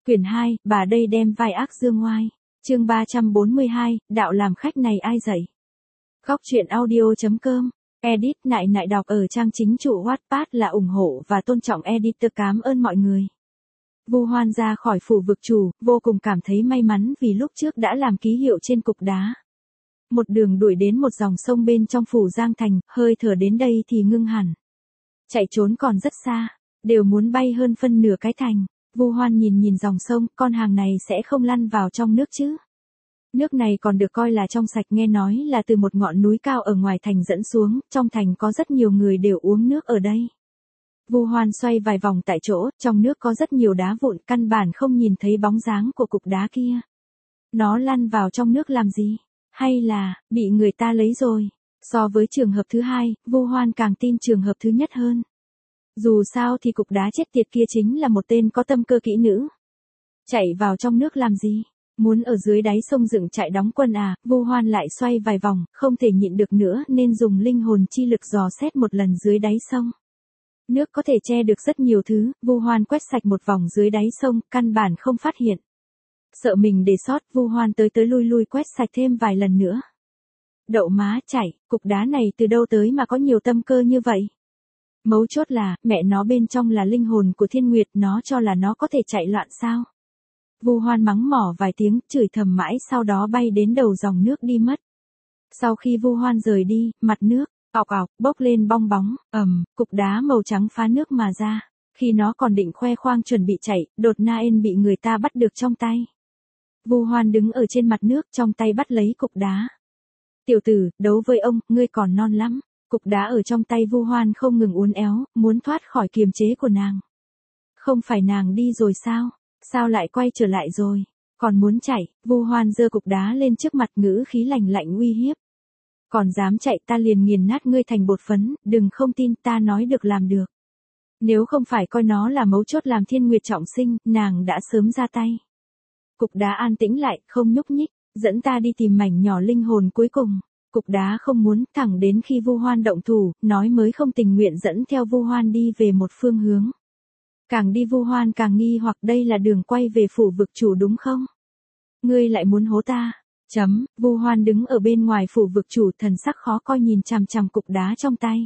Quyển 2, bà đây đem vai ác dương ngoai. Chương 342, đạo làm khách này ai dạy? Góc truyện audio.com. Edit nại nại đọc ở trang chính chủ Wattpad là ủng hộ và tôn trọng editor, cảm ơn mọi người. Vu Hoan ra khỏi phủ vực chủ, vô cùng cảm thấy may mắn vì lúc trước đã làm ký hiệu trên cục đá. Một đường đuổi đến một dòng sông bên trong phủ Giang Thành, hơi thở đến đây thì ngưng hẳn. Chạy trốn còn rất xa, đều muốn bay hơn phân nửa cái thành. Vu Hoan nhìn dòng sông, con hàng này sẽ không lăn vào trong nước chứ? Nước này còn được coi là trong sạch, nghe nói là từ một ngọn núi cao ở ngoài thành dẫn xuống, trong thành có rất nhiều người đều uống nước ở đây. Vu Hoan xoay vài vòng tại chỗ, trong nước có rất nhiều đá vụn, căn bản không nhìn thấy bóng dáng của cục đá kia. Nó lăn vào trong nước làm gì? Hay là, bị người ta lấy rồi? So với trường hợp thứ hai, Vu Hoan càng tin trường hợp thứ nhất hơn. Dù sao thì cục đá chết tiệt kia chính là một tên có tâm cơ kỹ nữ. Chạy vào trong nước làm gì? Muốn ở dưới đáy sông dựng trại đóng quân à? Vu Hoan lại xoay vài vòng, không thể nhịn được nữa nên dùng linh hồn chi lực dò xét một lần dưới đáy sông. Nước có thể che được rất nhiều thứ, Vu Hoan quét sạch một vòng dưới đáy sông, căn bản không phát hiện. Sợ mình để sót, Vu Hoan tới lui quét sạch thêm vài lần nữa. Đậu má chảy, cục đá này từ đâu tới mà có nhiều tâm cơ như vậy? Mấu chốt là, mẹ nó bên trong là linh hồn của Thiên Nguyệt, nó cho là nó có thể chạy loạn sao? Vu Hoan mắng mỏ vài tiếng, chửi thầm mãi, sau đó bay đến đầu dòng nước đi mất. Sau khi Vu Hoan rời đi, mặt nước ọc ọc bốc lên bong bóng, cục đá màu trắng phá nước mà ra. Khi nó còn định khoe khoang chuẩn bị chạy, đột nhiên bị người ta bắt được trong tay. Vu Hoan đứng ở trên mặt nước, trong tay bắt lấy cục đá. Tiểu tử, đấu với ông, ngươi còn non lắm. Cục đá ở trong tay Vu Hoan không ngừng uốn éo, muốn thoát khỏi kiềm chế của nàng. Không phải nàng đi rồi sao? Sao lại quay trở lại rồi? Còn muốn chạy? Vu Hoan giơ cục đá lên trước mặt, ngữ khí lạnh lạnh uy hiếp. Còn dám chạy, ta liền nghiền nát ngươi thành bột phấn, đừng không tin, ta nói được làm được. Nếu không phải coi nó là mấu chốt làm Thiên Nguyệt trọng sinh, nàng đã sớm ra tay. Cục đá an tĩnh lại, không nhúc nhích, dẫn ta đi tìm mảnh nhỏ linh hồn cuối cùng. Cục đá không muốn, thẳng đến khi Vu Hoan động thủ, nói mới không tình nguyện dẫn theo Vu Hoan đi về một phương hướng. Càng đi Vu Hoan càng nghi hoặc đây là đường quay về phủ vực chủ đúng không? Ngươi lại muốn hố ta? Vu Hoan đứng ở bên ngoài phủ vực chủ, thần sắc khó coi nhìn chằm chằm cục đá trong tay.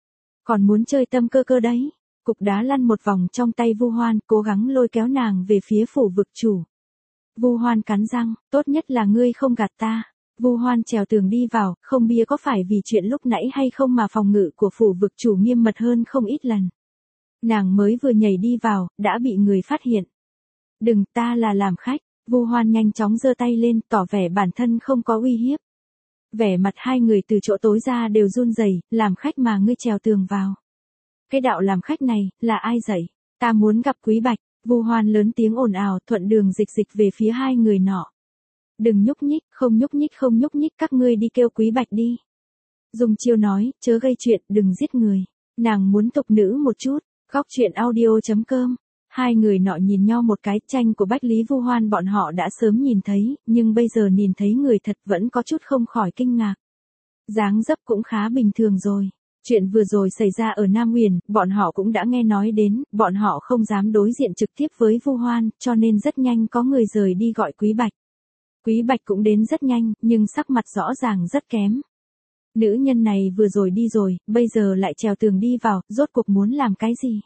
Còn muốn chơi tâm cơ cơ đấy? Cục đá lăn một vòng trong tay Vu Hoan, cố gắng lôi kéo nàng về phía phủ vực chủ. Vu Hoan cắn răng, tốt nhất là ngươi không gạt ta. Vu Hoan trèo tường đi vào, không biết có phải vì chuyện lúc nãy hay không mà phòng ngự của phủ vực chủ nghiêm mật hơn không ít lần. Nàng mới vừa nhảy đi vào, đã bị người phát hiện. Đừng, ta là làm khách. Vu Hoan nhanh chóng giơ tay lên, tỏ vẻ bản thân không có uy hiếp. Vẻ mặt hai người từ chỗ tối ra đều run rẩy, làm khách mà ngươi trèo tường vào. Cái đạo làm khách này, là ai dạy? Ta muốn gặp Quý Bạch. Vu Hoan lớn tiếng ồn ào, thuận đường dịch về phía hai người nọ. Đừng nhúc nhích, không nhúc nhích, các ngươi đi kêu Quý Bạch đi. Dùng chiêu nói, chớ gây chuyện, đừng giết người. Nàng muốn tục nữ một chút. Góc truyện audio.com. Hai người nọ nhìn nhau một cái, tranh của Bách Lý Vu Hoan bọn họ đã sớm nhìn thấy, nhưng bây giờ nhìn thấy người thật vẫn có chút không khỏi kinh ngạc. Dáng dấp cũng khá bình thường rồi. Chuyện vừa rồi xảy ra ở Nam Huyền, bọn họ cũng đã nghe nói đến, bọn họ không dám đối diện trực tiếp với Vu Hoan, cho nên rất nhanh có người rời đi gọi Quý Bạch. Quý Bạch cũng đến rất nhanh, nhưng sắc mặt rõ ràng rất kém. Nữ nhân này vừa rồi đi rồi, bây giờ lại trèo tường đi vào, rốt cuộc muốn làm cái gì?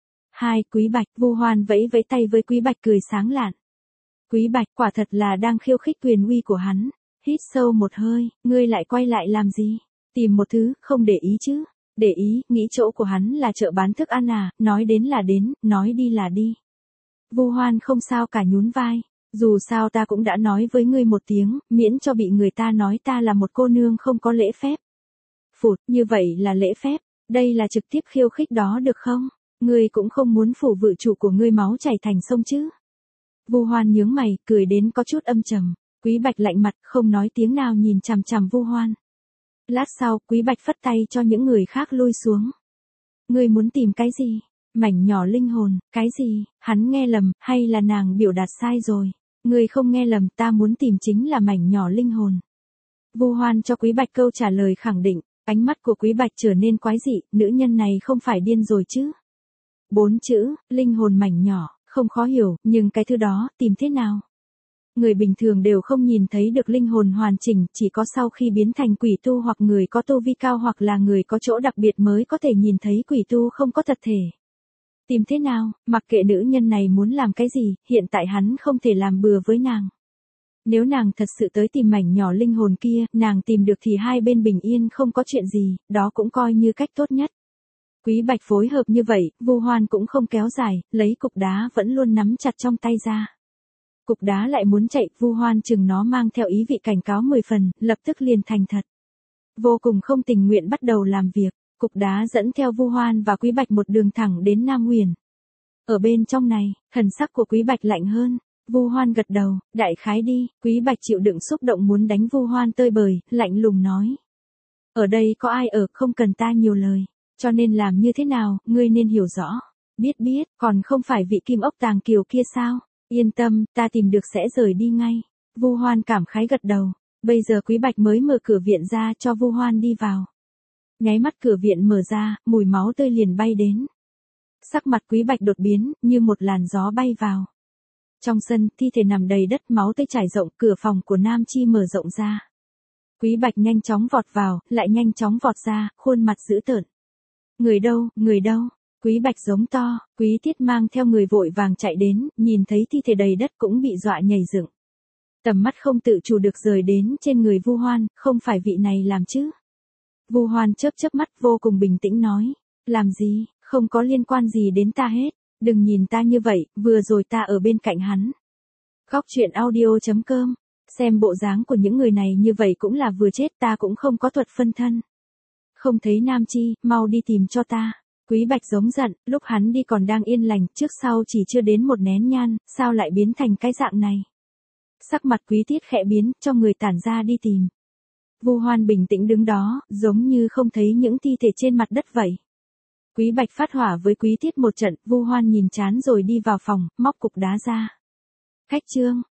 Quý Bạch. Vu Hoan vẫy tay với Quý Bạch, cười sáng lạn. Quý Bạch quả thật là đang khiêu khích quyền uy của hắn. Hít sâu một hơi, ngươi lại quay lại làm gì? Tìm một thứ, không để ý chứ? Để ý, nghĩ chỗ của hắn là chợ bán thức ăn à? Nói đến là đến, nói đi là đi. Vu Hoan không sao cả, nhún vai. Dù sao ta cũng đã nói với ngươi một tiếng, miễn cho bị người ta nói ta là một cô nương không có lễ phép. Phụt, như vậy là lễ phép, đây là trực tiếp khiêu khích đó được không? Ngươi cũng không muốn phủ vự chủ của ngươi máu chảy thành sông chứ? Vu Hoan nhướng mày, cười đến có chút âm trầm. Quý Bạch lạnh mặt, không nói tiếng nào nhìn chằm chằm Vu Hoan. Lát sau, Quý Bạch phất tay cho những người khác lui xuống. Ngươi muốn tìm cái gì? Mảnh nhỏ linh hồn, cái gì? Hắn nghe lầm, hay là nàng biểu đạt sai rồi? Ngươi không nghe lầm, ta muốn tìm chính là mảnh nhỏ linh hồn. Vu Hoan cho Quý Bạch câu trả lời khẳng định, ánh mắt của Quý Bạch trở nên quái dị, nữ nhân này không phải điên rồi chứ? 4 chữ, linh hồn mảnh nhỏ, Không khó hiểu, nhưng cái thứ đó, tìm thế nào? Người bình thường đều không nhìn thấy được linh hồn hoàn chỉnh, chỉ có sau khi biến thành quỷ tu hoặc người có tu vi cao hoặc là người có chỗ đặc biệt mới có thể nhìn thấy quỷ tu không có thật thể. Tìm thế nào, mặc kệ nữ nhân này muốn làm cái gì, hiện tại hắn không thể làm bừa với nàng. Nếu nàng thật sự tới tìm mảnh nhỏ linh hồn kia, nàng tìm được thì hai bên bình yên không có chuyện gì, đó cũng coi như cách tốt nhất. Quý Bạch phối hợp như vậy, Vu Hoan cũng không kéo dài, lấy cục đá vẫn luôn nắm chặt trong tay ra. Cục đá lại muốn chạy, Vu Hoan chừng nó mang theo ý vị cảnh cáo 10 phần, lập tức liền thành thật. Vô cùng không tình nguyện bắt đầu làm việc, cục đá dẫn theo Vu Hoan và Quý Bạch một đường thẳng đến Nam Huyền. Ở bên trong này, thần sắc của Quý Bạch lạnh hơn. Vu Hoan gật đầu, đại khái đi, Quý Bạch chịu đựng xúc động muốn đánh Vu Hoan tơi bời, lạnh lùng nói. Ở đây có ai ở, không cần ta nhiều lời, cho nên làm như thế nào, ngươi nên hiểu rõ. Biết, còn không phải vị kim ốc tàng kiều kia sao? Yên tâm, ta tìm được sẽ rời đi ngay. Vu Hoan cảm khái gật đầu, bây giờ Quý Bạch mới mở cửa viện ra cho Vu Hoan đi vào. Nháy mắt cửa viện mở ra, mùi máu tươi liền bay đến. Sắc mặt Quý Bạch đột biến, như một làn gió bay vào. Trong sân, thi thể nằm đầy đất, máu tươi trải rộng, cửa phòng của Nam Chi mở rộng ra. Quý Bạch nhanh chóng vọt vào, lại nhanh chóng vọt ra, khuôn mặt dữ tợn. Người đâu? Quý Bạch giống to, Quý Tiết mang theo người vội vàng chạy đến, nhìn thấy thi thể đầy đất cũng bị dọa nhảy dựng. Tầm mắt không tự chủ được rời đến trên người Vu Hoan, không phải vị này làm chứ? Vu Hoan chớp mắt vô cùng bình tĩnh nói, làm gì, không có liên quan gì đến ta hết, đừng nhìn ta như vậy, vừa rồi ta ở bên cạnh hắn. Góc truyện audio.com, xem bộ dáng của những người này như vậy cũng là vừa chết, ta cũng không có thuật phân thân. Không thấy Nam Chi, mau đi tìm cho ta. Quý Bạch giống giận, lúc hắn đi còn đang yên lành, trước sau chỉ chưa đến một nén nhang, sao lại biến thành cái dạng này? Sắc mặt Quý Tiết khẽ biến, cho người tản ra đi tìm. Vu Hoan bình tĩnh đứng đó, giống như không thấy những thi thể trên mặt đất vậy. Quý Bạch phát hỏa với Quý Tiết một trận, Vu Hoan nhìn chán rồi đi vào phòng, móc cục đá ra. Khách Trương,